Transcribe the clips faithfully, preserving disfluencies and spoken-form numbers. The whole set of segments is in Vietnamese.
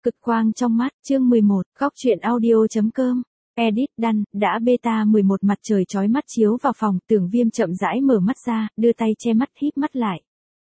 Cực quang trong mắt, chương mười một, góc truyện audio.com. Edit đăng, đã beta mười một mặt trời chói mắt chiếu vào phòng, Tưởng Viêm chậm rãi mở mắt ra, đưa tay che mắt híp mắt lại.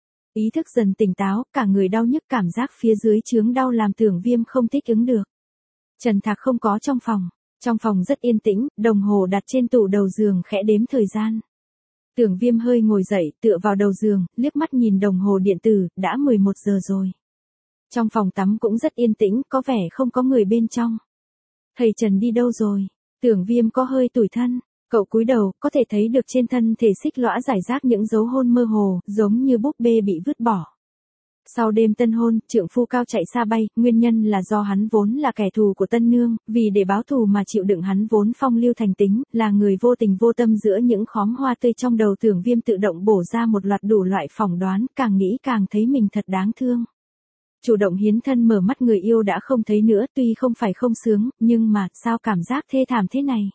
Ý thức dần tỉnh táo, cả người đau nhức, cảm giác phía dưới chướng đau làm Tưởng Viêm không thích ứng được. Trần Thạc không có trong phòng, trong phòng rất yên tĩnh, đồng hồ đặt trên tủ đầu giường khẽ đếm thời gian. Tưởng Viêm hơi ngồi dậy, tựa vào đầu giường, liếc mắt nhìn đồng hồ điện tử, đã mười một giờ rồi. Trong phòng tắm cũng rất yên tĩnh, có vẻ không có người bên trong. Thầy Trần đi đâu rồi? Tưởng Viêm có hơi tủi thân, cậu cúi đầu, có thể thấy được trên thân thể xích lõa rải rác những dấu hôn mơ hồ, giống như búp bê bị vứt bỏ. Sau đêm tân hôn, trượng phu cao chạy xa bay, nguyên nhân là do hắn vốn là kẻ thù của tân nương, vì để báo thù mà chịu đựng hắn vốn phong lưu thành tính, là người vô tình vô tâm giữa những khóm hoa tươi trong đầu Tưởng Viêm tự động bổ ra một loạt đủ loại phỏng đoán, càng nghĩ càng thấy mình thật đáng thương. Chủ động hiến thân mở mắt người yêu đã không thấy nữa, tuy không phải không sướng, nhưng mà, sao cảm giác thê thảm thế này?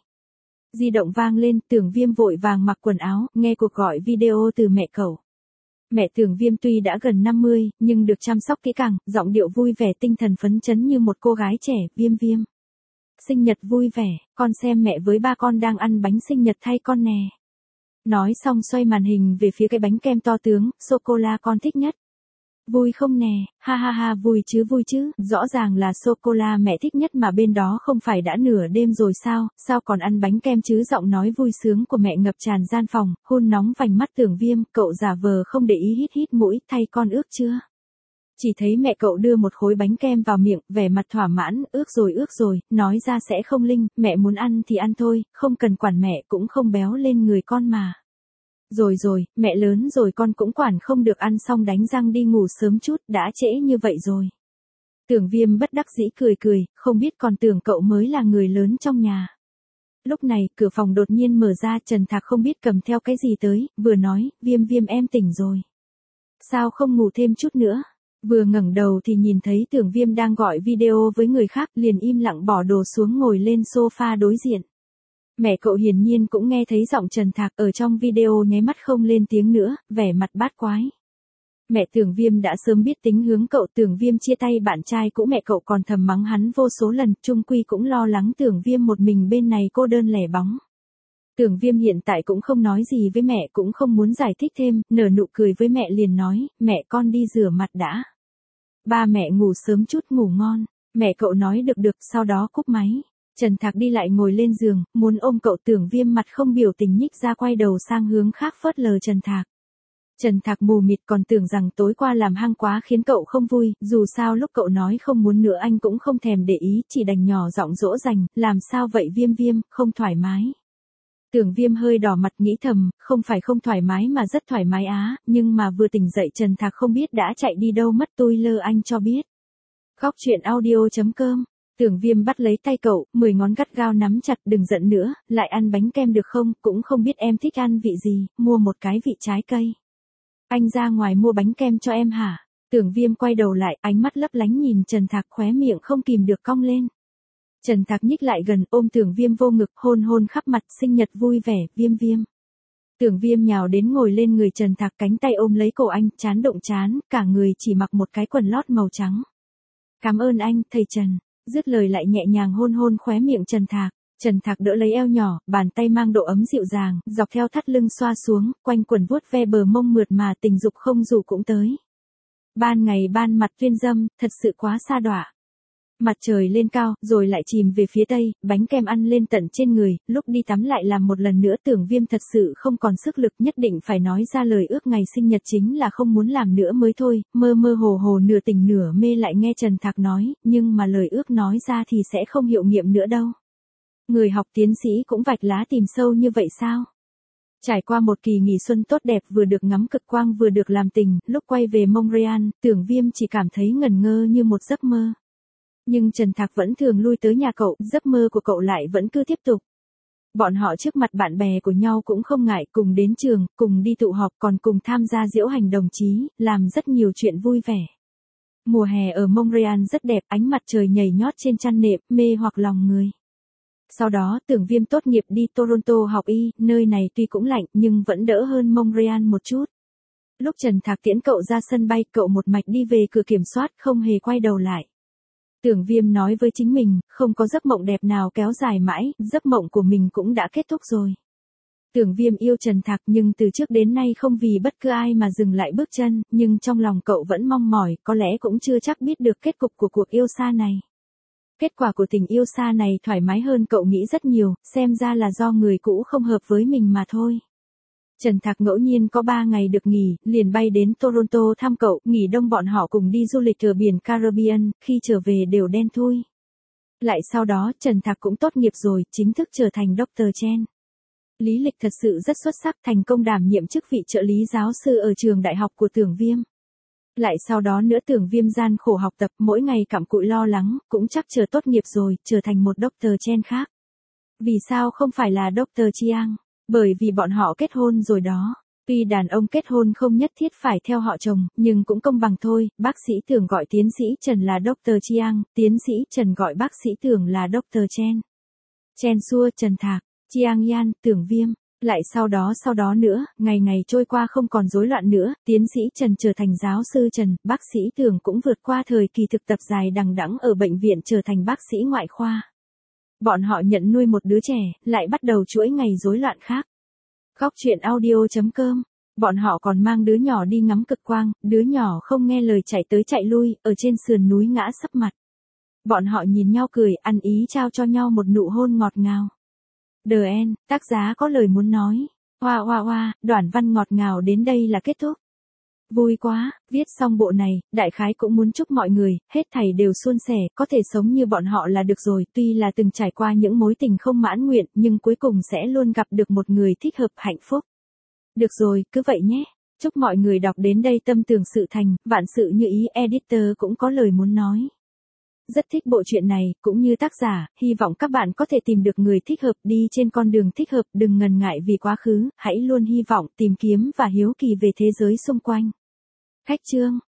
Di động vang lên, Tưởng Viêm vội vàng mặc quần áo, nghe cuộc gọi video từ mẹ cậu. Mẹ Tưởng Viêm tuy đã gần năm mươi, nhưng được chăm sóc kỹ càng, giọng điệu vui vẻ tinh thần phấn chấn như một cô gái trẻ, Viêm Viêm. Sinh nhật vui vẻ, con xem mẹ với ba con đang ăn bánh sinh nhật thay con nè. Nói xong xoay màn hình về phía cái bánh kem to tướng, sô-cô-la con thích nhất. Vui không nè, ha ha ha vui chứ vui chứ, rõ ràng là sô-cô-la mẹ thích nhất mà bên đó không phải đã nửa đêm rồi sao, sao còn ăn bánh kem chứ. Giọng nói vui sướng của mẹ ngập tràn gian phòng, hun nóng vành mắt Tưởng Viêm, cậu giả vờ không để ý hít hít mũi, thay con ước chưa? Chỉ thấy mẹ cậu đưa một khối bánh kem vào miệng, vẻ mặt thỏa mãn, ước rồi ước rồi, nói ra sẽ không linh, mẹ muốn ăn thì ăn thôi, không cần quản mẹ cũng không béo lên người con mà. Rồi rồi, mẹ lớn rồi con cũng quản không được, ăn xong đánh răng đi ngủ sớm chút, đã trễ như vậy rồi. Tưởng Viêm bất đắc dĩ cười cười, không biết còn tưởng cậu mới là người lớn trong nhà. Lúc này, cửa phòng đột nhiên mở ra, Trần Thạc không biết cầm theo cái gì tới, vừa nói, Viêm Viêm em tỉnh rồi. Sao không ngủ thêm chút nữa? Vừa ngẩng đầu thì nhìn thấy Tưởng Viêm đang gọi video với người khác, liền im lặng bỏ đồ xuống ngồi lên sofa đối diện. Mẹ cậu hiển nhiên cũng nghe thấy giọng Trần Thạc ở trong video, nháy mắt không lên tiếng nữa, vẻ mặt bát quái. Mẹ Tưởng Viêm đã sớm biết tính hướng cậu. Tưởng Viêm chia tay bạn trai cũ, mẹ cậu còn thầm mắng hắn vô số lần, chung quy cũng lo lắng Tưởng Viêm một mình bên này cô đơn lẻ bóng. Tưởng Viêm hiện tại cũng không nói gì với mẹ, cũng không muốn giải thích thêm, nở nụ cười với mẹ liền nói, mẹ con đi rửa mặt đã. Ba mẹ ngủ sớm chút, ngủ ngon. Mẹ cậu nói được được, sau đó cúp máy. Trần Thạc đi lại ngồi lên giường, muốn ôm cậu. Tưởng Viêm mặt không biểu tình nhích ra, quay đầu sang hướng khác phớt lờ Trần Thạc. Trần Thạc mù mịt còn tưởng rằng tối qua làm hăng quá khiến cậu không vui, dù sao lúc cậu nói không muốn nữa anh cũng không thèm để ý, chỉ đành nhỏ giọng dỗ dành, làm sao vậy Viêm Viêm, không thoải mái. Tưởng Viêm hơi đỏ mặt nghĩ thầm, không phải không thoải mái mà rất thoải mái á, nhưng mà vừa tỉnh dậy Trần Thạc không biết đã chạy đi đâu mất, tôi lơ anh cho biết. Góc truyện audio.com. Tưởng Viêm bắt lấy tay cậu, mười ngón gắt gao nắm chặt, đừng giận nữa, lại ăn bánh kem được không, cũng không biết em thích ăn vị gì, mua một cái vị trái cây. Anh ra ngoài mua bánh kem cho em hả? Tưởng Viêm quay đầu lại, ánh mắt lấp lánh nhìn Trần Thạc, khóe miệng không kìm được cong lên. Trần Thạc nhích lại gần, ôm Tưởng Viêm vô ngực, hôn hôn khắp mặt, sinh nhật vui vẻ, Viêm Viêm. Tưởng Viêm nhào đến ngồi lên người Trần Thạc, cánh tay ôm lấy cổ anh, trán đụng trán, cả người chỉ mặc một cái quần lót màu trắng. Cảm ơn anh, thầy Trần. Dứt lời lại nhẹ nhàng hôn hôn khóe miệng Trần Thạc. Trần Thạc đỡ lấy eo nhỏ, bàn tay mang độ ấm dịu dàng, dọc theo thắt lưng xoa xuống, quanh quần vuốt ve bờ mông mượt mà, tình dục không dù cũng tới. Ban ngày ban mặt tuyên dâm, thật sự quá sa đọa. Mặt trời lên cao, rồi lại chìm về phía tây, bánh kem ăn lên tận trên người, lúc đi tắm lại làm một lần nữa. Tưởng Viêm thật sự không còn sức lực, nhất định phải nói ra lời ước ngày sinh nhật chính là không muốn làm nữa mới thôi, mơ mơ hồ hồ nửa tỉnh nửa mê lại nghe Trần Thạc nói, nhưng mà lời ước nói ra thì sẽ không hiệu nghiệm nữa đâu. Người học tiến sĩ cũng vạch lá tìm sâu như vậy sao? Trải qua một kỳ nghỉ xuân tốt đẹp, vừa được ngắm cực quang vừa được làm tình, lúc quay về Montreal, Tưởng Viêm chỉ cảm thấy ngẩn ngơ như một giấc mơ. Nhưng Trần Thạc vẫn thường lui tới nhà cậu, giấc mơ của cậu lại vẫn cứ tiếp tục. Bọn họ trước mặt bạn bè của nhau cũng không ngại, cùng đến trường, cùng đi tụ họp, còn cùng tham gia diễu hành đồng chí, làm rất nhiều chuyện vui vẻ. Mùa hè ở Montreal rất đẹp, ánh mặt trời nhảy nhót trên chăn nệm, mê hoặc lòng người. Sau đó Tưởng Viêm tốt nghiệp đi Toronto học y, nơi này tuy cũng lạnh nhưng vẫn đỡ hơn Montreal một chút. Lúc Trần Thạc tiễn cậu ra sân bay, cậu một mạch đi về cửa kiểm soát, không hề quay đầu lại. Tưởng Viêm nói với chính mình, không có giấc mộng đẹp nào kéo dài mãi, giấc mộng của mình cũng đã kết thúc rồi. Tưởng Viêm yêu Trần Thạc nhưng từ trước đến nay không vì bất cứ ai mà dừng lại bước chân, nhưng trong lòng cậu vẫn mong mỏi, có lẽ cũng chưa chắc biết được kết cục của cuộc yêu xa này. Kết quả của tình yêu xa này thoải mái hơn cậu nghĩ rất nhiều, xem ra là do người cũ không hợp với mình mà thôi. Trần Thạc ngẫu nhiên có ba ngày được nghỉ, liền bay đến Toronto thăm cậu, nghỉ đông bọn họ cùng đi du lịch ở biển Caribbean, khi trở về đều đen thui. Lại sau đó Trần Thạc cũng tốt nghiệp rồi, chính thức trở thành Doctor Chen. Lý lịch thật sự rất xuất sắc, thành công đảm nhiệm chức vị trợ lý giáo sư ở trường đại học của Tưởng Viêm. Lại sau đó nữa Tưởng Viêm gian khổ học tập, mỗi ngày cặm cụi lo lắng, cũng chắc chờ tốt nghiệp rồi, trở thành một Doctor Chen khác. Vì sao không phải là Doctor Chiang? Bởi vì bọn họ kết hôn rồi đó. Tuy đàn ông kết hôn không nhất thiết phải theo họ chồng, nhưng cũng công bằng thôi, bác sĩ Tưởng gọi tiến sĩ Trần là Doctor Chiang, tiến sĩ Trần gọi bác sĩ Tưởng là Doctor Chen. Chen xua Trần Thạc, Chiang Yan, Tưởng Viêm. Lại sau đó sau đó nữa, ngày ngày trôi qua không còn rối loạn nữa, tiến sĩ Trần trở thành giáo sư Trần, bác sĩ Tưởng cũng vượt qua thời kỳ thực tập dài đằng đẵng ở bệnh viện trở thành bác sĩ ngoại khoa. Bọn họ nhận nuôi một đứa trẻ, lại bắt đầu chuỗi ngày rối loạn khác. Góc truyện audio chấm com. Bọn họ còn mang đứa nhỏ đi ngắm cực quang, đứa nhỏ không nghe lời chạy tới chạy lui, ở trên sườn núi ngã sấp mặt. Bọn họ nhìn nhau cười, ăn ý trao cho nhau một nụ hôn ngọt ngào. The End, tác giả có lời muốn nói. Hoa hoa hoa, đoạn văn ngọt ngào đến đây là kết thúc. Vui quá, viết xong bộ này, đại khái cũng muốn chúc mọi người, hết thảy đều suôn sẻ, có thể sống như bọn họ là được rồi, tuy là từng trải qua những mối tình không mãn nguyện, nhưng cuối cùng sẽ luôn gặp được một người thích hợp hạnh phúc. Được rồi, cứ vậy nhé. Chúc mọi người đọc đến đây tâm tưởng sự thành, vạn sự như ý. Editor cũng có lời muốn nói. Rất thích bộ truyện này, cũng như tác giả, hy vọng các bạn có thể tìm được người thích hợp, đi trên con đường thích hợp, đừng ngần ngại vì quá khứ, hãy luôn hy vọng, tìm kiếm và hiếu kỳ về thế giới xung quanh. Khách chương